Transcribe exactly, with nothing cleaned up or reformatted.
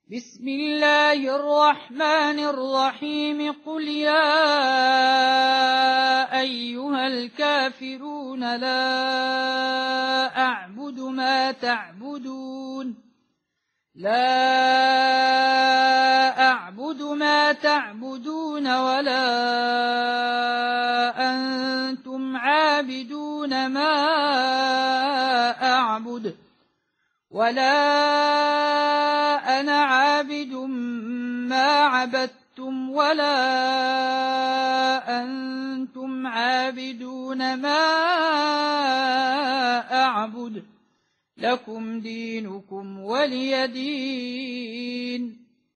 بسم الله الرحمن الرحيم قل يا أيها الكافرون لا أعبد ما تعبدون لا أعبد ما تعبدون ولا أنتم عابدون ما أعبد ولا أنا عابد ما عبدتم ولا أنتم عابدون ما أعبد لكم دينكم ولي دين.